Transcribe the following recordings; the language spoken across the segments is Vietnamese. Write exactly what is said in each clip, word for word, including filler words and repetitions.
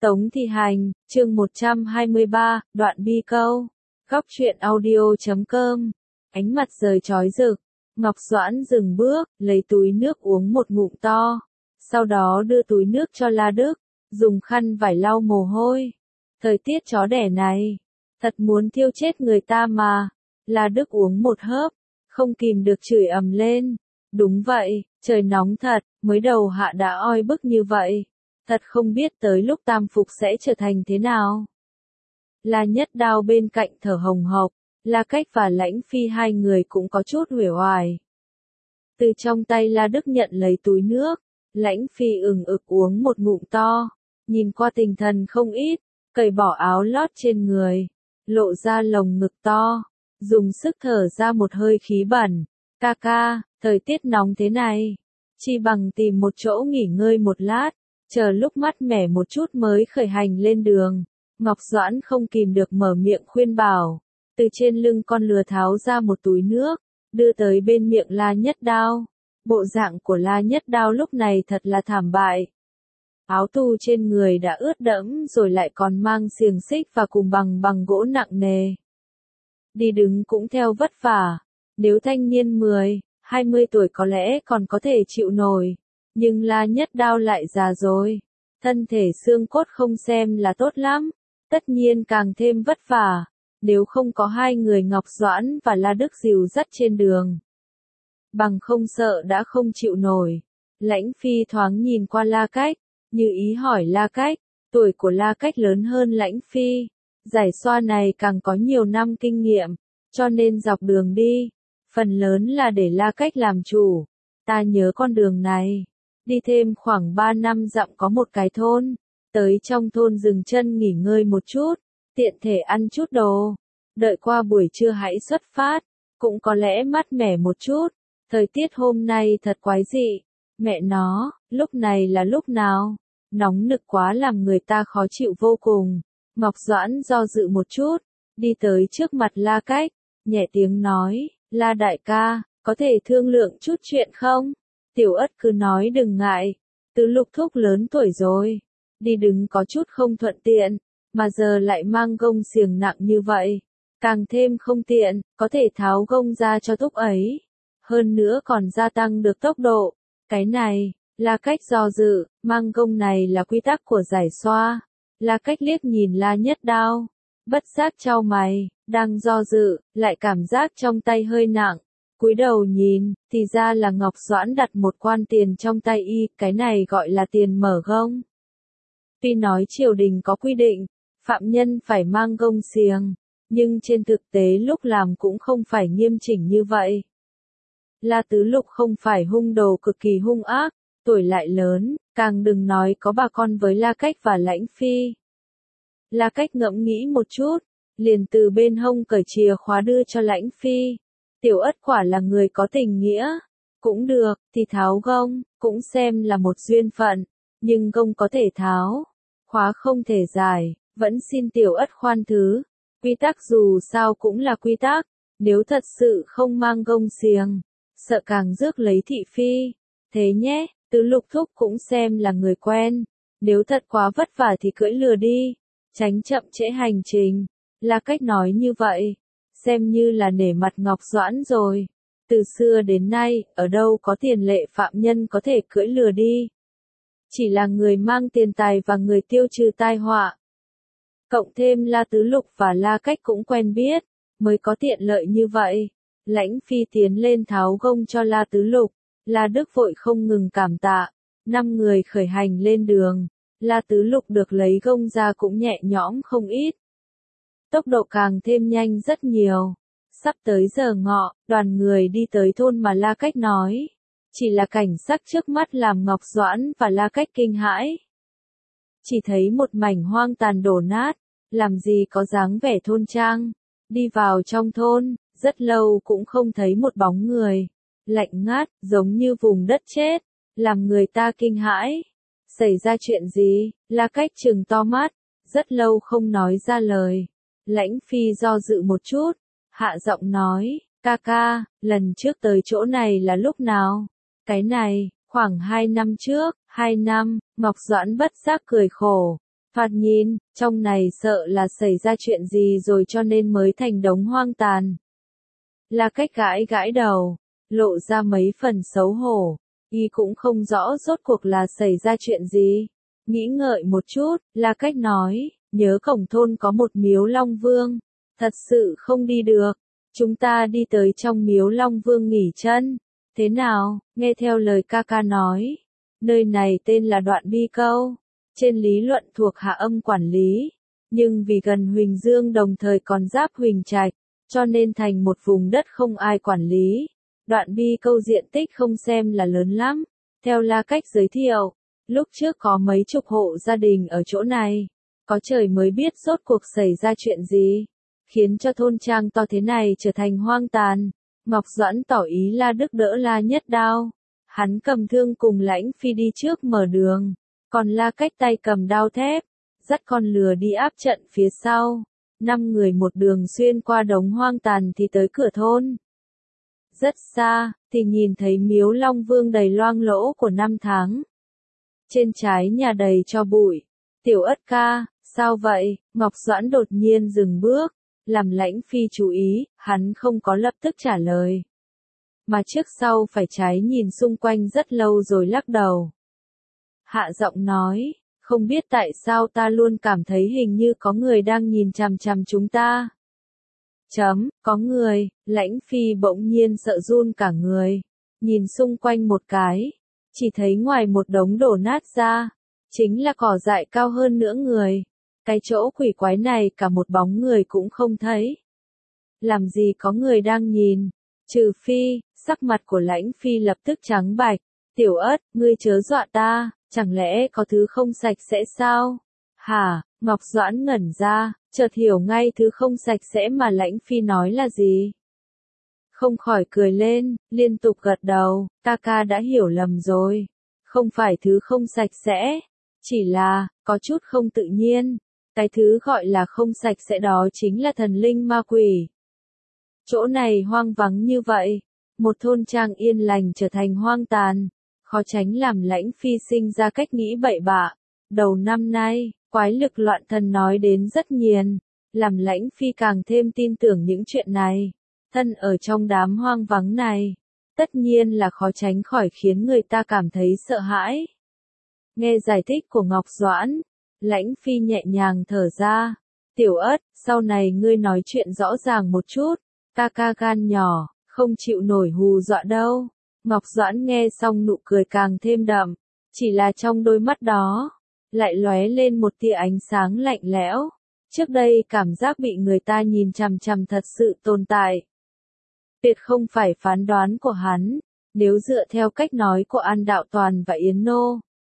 Tống Thị Hành, chương một trăm hai mươi ba, đoạn bi câu. Góc truyện audio chấm com. Ánh mặt trời chói rực. Ngọc Doãn dừng bước, lấy túi nước uống một ngụm to. Sau đó đưa túi nước cho La Đức, dùng khăn vải lau mồ hôi. Thời tiết chó đẻ này, thật muốn thiêu chết người ta mà. La Đức uống một hớp, không kìm được chửi ầm lên. Đúng vậy, trời nóng thật, mới đầu hạ đã oi bức như vậy. Thật không biết tới lúc tam phục sẽ trở thành thế nào. La Nhất Đao bên cạnh thở hồng hộc, La Cách và Lãnh Phi hai người cũng có chút uể oải. Từ trong tay La Đức nhận lấy túi nước, Lãnh Phi ừng ực uống một ngụm to, nhìn qua tinh thần không ít, cởi bỏ áo lót trên người, lộ ra lồng ngực to, dùng sức thở ra một hơi khí bẩn. Ca ca, thời tiết nóng thế này, chi bằng tìm một chỗ nghỉ ngơi một lát. Chờ lúc mát mẻ một chút mới khởi hành lên đường. Ngọc Doãn không kìm được mở miệng khuyên bảo. Từ trên lưng con lừa tháo ra một túi nước, đưa tới bên miệng La Nhất Đao. Bộ dạng của La Nhất Đao lúc này thật là thảm bại. Áo tu trên người đã ướt đẫm rồi lại còn mang xiềng xích và cùng bằng bằng gỗ nặng nề. Đi đứng cũng theo vất vả. Nếu thanh niên mười, hai mươi tuổi có lẽ còn có thể chịu nổi. Nhưng La Nhất Đao lại già rồi, thân thể xương cốt không xem là tốt lắm, tất nhiên càng thêm vất vả, nếu không có hai người Ngọc Doãn và La Đức dìu dắt trên đường. Bằng không sợ đã không chịu nổi. Lãnh Phi thoáng nhìn qua La Cách, như ý hỏi La Cách, tuổi của La Cách lớn hơn Lãnh Phi, giải xoa này càng có nhiều năm kinh nghiệm, cho nên dọc đường đi, phần lớn là để La Cách làm chủ. Ta nhớ con đường này. Đi thêm khoảng ba năm dặm có một cái thôn, tới trong thôn dừng chân nghỉ ngơi một chút, tiện thể ăn chút đồ, đợi qua buổi trưa hãy xuất phát, cũng có lẽ mát mẻ một chút, thời tiết hôm nay thật quái dị, mẹ nó, lúc này là lúc nào, nóng nực quá làm người ta khó chịu vô cùng. Ngọc Doãn do dự một chút, đi tới trước mặt La Cách, nhẹ tiếng nói, La đại ca, có thể thương lượng chút chuyện không? Tiểu Ất cứ nói đừng ngại, Tứ Lục thúc lớn tuổi rồi, đi đứng có chút không thuận tiện, mà giờ lại mang gông xiềng nặng như vậy, càng thêm không tiện, có thể tháo gông ra cho thúc ấy, hơn nữa còn gia tăng được tốc độ, cái này, là cách do dự, mang gông này là quy tắc của giải xoa, là cách liếc nhìn La Nhất Đao, bất giác chau mày, đang do dự, lại cảm giác trong tay hơi nặng. Cúi đầu nhìn, thì ra là Ngọc Doãn đặt một quan tiền trong tay y, cái này gọi là tiền mở gông. Tuy nói triều đình có quy định, phạm nhân phải mang gông xiềng, nhưng trên thực tế lúc làm cũng không phải nghiêm chỉnh như vậy. La Tứ Lục không phải hung đồ cực kỳ hung ác, tuổi lại lớn, càng đừng nói có bà con với La Cách và Lãnh Phi. La Cách ngẫm nghĩ một chút, liền từ bên hông cởi chìa khóa đưa cho Lãnh Phi. Tiểu Ất quả là người có tình nghĩa, cũng được, thì tháo gông, cũng xem là một duyên phận, nhưng gông có thể tháo, khóa không thể giải, vẫn xin Tiểu Ất khoan thứ, quy tắc dù sao cũng là quy tắc, nếu thật sự không mang gông xiềng, sợ càng rước lấy thị phi, thế nhé, Tứ Lục thúc cũng xem là người quen, nếu thật quá vất vả thì cưỡi lừa đi, tránh chậm trễ hành trình, là cách nói như vậy. Xem như là nể mặt Ngọc Doãn rồi. Từ xưa đến nay, ở đâu có tiền lệ phạm nhân có thể cưỡi lừa đi. Chỉ là người mang tiền tài và người tiêu trừ tai họa. Cộng thêm La Tứ Lục và La Cách cũng quen biết, mới có tiện lợi như vậy. Lãnh Phi tiến lên tháo gông cho La Tứ Lục, La Đức vội không ngừng cảm tạ. Năm người khởi hành lên đường, La Tứ Lục được lấy gông ra cũng nhẹ nhõm không ít. Tốc độ càng thêm nhanh rất nhiều. Sắp tới giờ ngọ, đoàn người đi tới thôn mà La Cách nói. Chỉ là cảnh sắc trước mắt làm Ngọc Doãn và La Cách kinh hãi. Chỉ thấy một mảnh hoang tàn đổ nát, làm gì có dáng vẻ thôn trang. Đi vào trong thôn, rất lâu cũng không thấy một bóng người. Lạnh ngát, giống như vùng đất chết, làm người ta kinh hãi. Xảy ra chuyện gì? La Cách trừng to mắt, rất lâu không nói ra lời. Lãnh Phi do dự một chút, hạ giọng nói, ca ca, lần trước tới chỗ này là lúc nào? Cái này, khoảng hai năm trước, hai năm, Ngọc Doãn bất giác cười khổ. Thoạt nhìn, trong này sợ là xảy ra chuyện gì rồi cho nên mới thành đống hoang tàn. La Cách gãi gãi đầu, lộ ra mấy phần xấu hổ, y cũng không rõ rốt cuộc là xảy ra chuyện gì. Nghĩ ngợi một chút, La Cách nói, nhớ cổng thôn có một miếu Long Vương, thật sự không đi được, chúng ta đi tới trong miếu Long Vương nghỉ chân, thế nào, nghe theo lời ca ca nói, nơi này tên là Đoạn Bi Câu, trên lý luận thuộc Hạ Âm quản lý, nhưng vì gần Huỳnh Dương đồng thời còn giáp Huỳnh Trạch, cho nên thành một vùng đất không ai quản lý. Đoạn Bi Câu diện tích không xem là lớn lắm, theo La Cách giới thiệu, lúc trước có mấy chục hộ gia đình ở chỗ này, có trời mới biết rốt cuộc xảy ra chuyện gì, khiến cho thôn trang to thế này trở thành hoang tàn. Ngọc Doãn tỏ ý La Đức đỡ La Nhất đao, hắn cầm thương cùng Lãnh Phi đi trước mở đường, còn La Cách tay cầm đao thép, dắt con lừa đi áp trận phía sau. Năm người một đường xuyên qua đống hoang tàn thì tới cửa thôn. Rất xa, thì nhìn thấy miếu Long Vương đầy loang lỗ của năm tháng. Trên trái nhà đầy cho bụi. Tiểu Ất ca, sao vậy? Ngọc Doãn đột nhiên dừng bước, làm Lãnh Phi chú ý, hắn không có lập tức trả lời. Mà trước sau phải trái nhìn xung quanh rất lâu rồi lắc đầu. Hạ giọng nói, không biết tại sao ta luôn cảm thấy hình như có người đang nhìn chằm chằm chúng ta. Chấm, có người, Lãnh Phi bỗng nhiên sợ run cả người, nhìn xung quanh một cái, chỉ thấy ngoài một đống đổ nát ra, chính là cỏ dại cao hơn nửa người. Cái chỗ quỷ quái này cả một bóng người cũng không thấy. Làm gì có người đang nhìn, trừ phi, sắc mặt của Lãnh Phi lập tức trắng bạch, Tiểu Ất, ngươi chớ dọa ta, chẳng lẽ có thứ không sạch sẽ sao? Hả, Ngọc Doãn ngẩn ra, chợt hiểu ngay thứ không sạch sẽ mà Lãnh Phi nói là gì. Không khỏi cười lên, liên tục gật đầu, ca ca đã hiểu lầm rồi. Không phải thứ không sạch sẽ, chỉ là, có chút không tự nhiên. Cái thứ gọi là không sạch sẽ đó chính là thần linh ma quỷ. Chỗ này hoang vắng như vậy, một thôn trang yên lành trở thành hoang tàn, khó tránh làm Lãnh Phi sinh ra cách nghĩ bậy bạ. Đầu năm nay, quái lực loạn thần nói đến rất nhiều, làm Lãnh Phi càng thêm tin tưởng những chuyện này. Thân ở trong đám hoang vắng này, tất nhiên là khó tránh khỏi khiến người ta cảm thấy sợ hãi. Nghe giải thích của Ngọc Doãn, Lãnh Phi nhẹ nhàng thở ra, Tiểu Ất, sau này ngươi nói chuyện rõ ràng một chút, ca ca gan nhỏ, không chịu nổi hù dọa đâu. Ngọc Doãn nghe xong nụ cười càng thêm đậm, chỉ là trong đôi mắt đó, lại lóe lên một tia ánh sáng lạnh lẽo. Trước đây cảm giác bị người ta nhìn chằm chằm thật sự tồn tại. Tuyệt không phải phán đoán của hắn, nếu dựa theo cách nói của An Đạo Toàn và Yến Nô.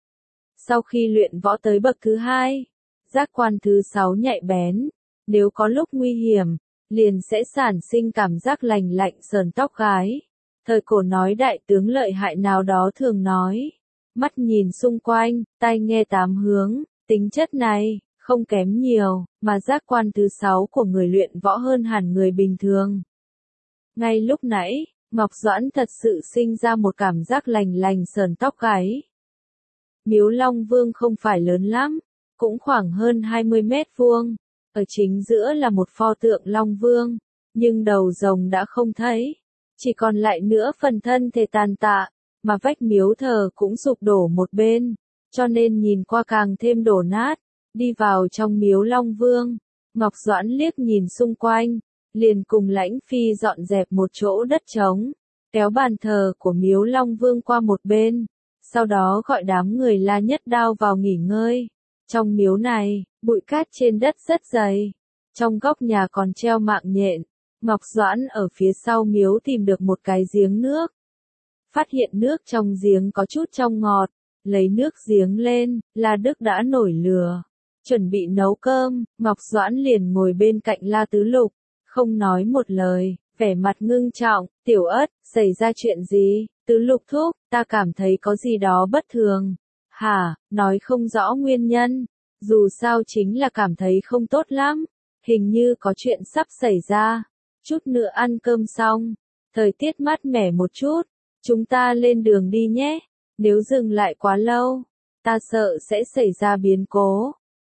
Sau khi luyện võ tới bậc thứ hai, giác quan thứ sáu nhạy bén, nếu có lúc nguy hiểm, liền sẽ sản sinh cảm giác lành lạnh sờn tóc gáy. Thời cổ nói đại tướng lợi hại nào đó thường nói, mắt nhìn xung quanh, tai nghe tám hướng, tính chất này, không kém nhiều, mà giác quan thứ sáu của người luyện võ hơn hẳn người bình thường. Ngay lúc nãy, Ngọc Doãn thật sự sinh ra một cảm giác lành lành sờn tóc gáy. Miếu Long Vương không phải lớn lắm, cũng khoảng hơn hai mươi mét vuông, ở chính giữa là một pho tượng Long Vương, nhưng đầu rồng đã không thấy, chỉ còn lại nửa phần thân thể tàn tạ, mà vách miếu thờ cũng sụp đổ một bên, cho nên nhìn qua càng thêm đổ nát. Đi vào trong miếu Long Vương, Ngọc Doãn liếc nhìn xung quanh, liền cùng Lãnh Phi dọn dẹp một chỗ đất trống, kéo bàn thờ của miếu Long Vương qua một bên, sau đó gọi đám người La Nhất Đao vào nghỉ ngơi. Trong miếu này, bụi cát trên đất rất dày, trong góc nhà còn treo mạng nhện. Ngọc Doãn ở phía sau miếu tìm được một cái giếng nước, phát hiện nước trong giếng có chút trong ngọt, lấy nước giếng lên, La Đức đã nổi lửa, chuẩn bị nấu cơm. Ngọc Doãn liền ngồi bên cạnh La Tứ Lục, không nói một lời, vẻ mặt ngưng trọng. Tiểu Ất, xảy ra chuyện gì? Tứ Lục thúc, ta cảm thấy có gì đó bất thường. Hả, nói không rõ nguyên nhân, dù sao chính là cảm thấy không tốt lắm, hình như có chuyện sắp xảy ra. Chút nữa ăn cơm xong, thời tiết mát mẻ một chút, chúng ta lên đường đi nhé, nếu dừng lại quá lâu, ta sợ sẽ xảy ra biến cố.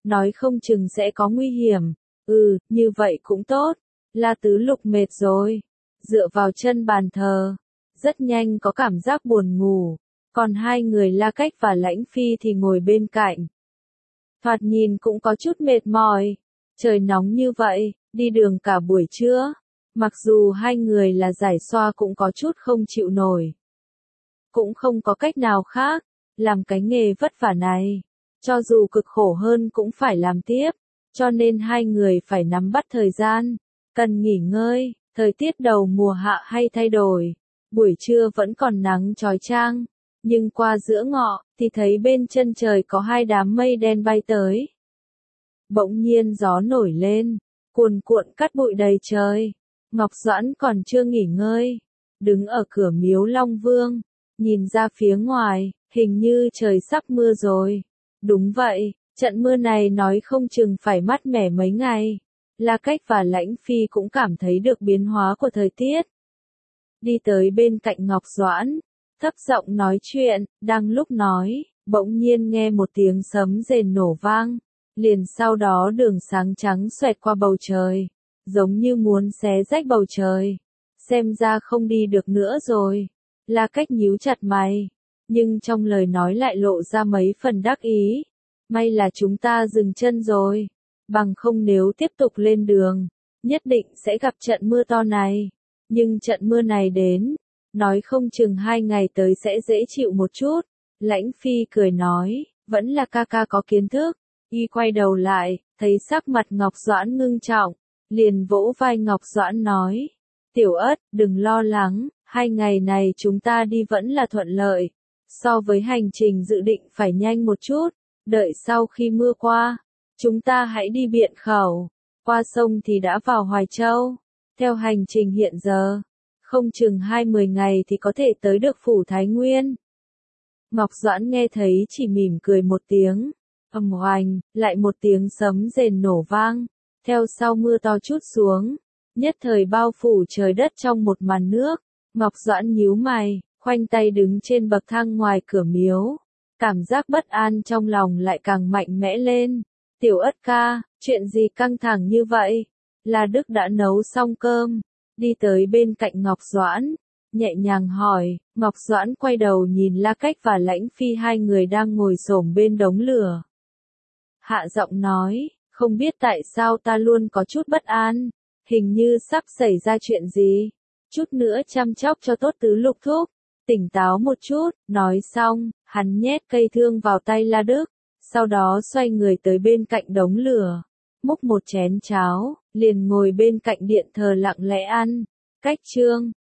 nói không chừng sẽ có nguy hiểm. Ừ, như vậy cũng tốt. La Tứ Lục mệt rồi, dựa vào chân bàn thờ, rất nhanh có cảm giác buồn ngủ, còn hai người La Cách và Lãnh Phi thì ngồi bên cạnh. Thoạt nhìn cũng có chút mệt mỏi, trời nóng như vậy, đi đường cả buổi trưa, mặc dù hai người là giải xoa cũng có chút không chịu nổi. Cũng không có cách nào khác, làm cái nghề vất vả này, cho dù cực khổ hơn cũng phải làm tiếp, cho nên hai người phải nắm bắt thời gian, cần nghỉ ngơi, thời tiết đầu mùa hạ hay thay đổi, buổi trưa vẫn còn nắng chói chang, nhưng qua giữa ngọ, thì thấy bên chân trời có hai đám mây đen bay tới. Bỗng nhiên gió nổi lên, cuồn cuộn cát bụi đầy trời, Ngọc Doãn còn chưa nghỉ ngơi, đứng ở cửa miếu Long Vương, nhìn ra phía ngoài, hình như trời sắp mưa rồi. Đúng vậy, trận mưa này nói không chừng phải mát mẻ mấy ngày. La Cách và Lãnh Phi cũng cảm thấy được biến hóa của thời tiết. Đi tới bên cạnh Ngọc Doãn, thấp giọng nói chuyện, đang lúc nói, bỗng nhiên nghe một tiếng sấm rền nổ vang, liền sau đó đường sáng trắng xoẹt qua bầu trời, giống như muốn xé rách bầu trời. Xem ra không đi được nữa rồi. La Cách nhíu chặt mày, nhưng trong lời nói lại lộ ra mấy phần đắc ý. May là chúng ta dừng chân rồi, bằng không nếu tiếp tục lên đường, nhất định sẽ gặp trận mưa to này. Nhưng trận mưa này đến, nói không chừng hai ngày tới sẽ dễ chịu một chút. Lãnh Phi cười nói, vẫn là ca ca có kiến thức. Y quay đầu lại, thấy sắc mặt Ngọc Doãn ngưng trọng, liền vỗ vai Ngọc Doãn nói, Tiểu Ất, đừng lo lắng, hai ngày này chúng ta đi vẫn là thuận lợi, so với hành trình dự định phải nhanh một chút, đợi sau khi mưa qua, chúng ta hãy đi Biện Khẩu, qua sông thì đã vào Hoài Châu, theo hành trình hiện giờ, không chừng hai mươi ngày thì có thể tới được phủ Thái Nguyên. Ngọc Doãn nghe thấy chỉ mỉm cười một tiếng, ầm oành, lại một tiếng sấm rền nổ vang, theo sau mưa to trút xuống, nhất thời bao phủ trời đất trong một màn nước. Ngọc Doãn nhíu mày, khoanh tay đứng trên bậc thang ngoài cửa miếu, cảm giác bất an trong lòng lại càng mạnh mẽ lên. Tiểu Ất ca, chuyện gì căng thẳng như vậy? La Đức đã nấu xong cơm, đi tới bên cạnh Ngọc Doãn, nhẹ nhàng hỏi. Ngọc Doãn quay đầu nhìn La Cách và Lãnh Phi, hai người đang ngồi xổm bên đống lửa. Hạ giọng nói, không biết tại sao ta luôn có chút bất an, hình như sắp xảy ra chuyện gì. Chút nữa chăm chóc cho tốt Tứ Lục thúc, tỉnh táo một chút. Nói xong, hắn nhét cây thương vào tay La Đức, sau đó xoay người tới bên cạnh đống lửa, múc một chén cháo, liền ngồi bên cạnh điện thờ lặng lẽ ăn. Cách chương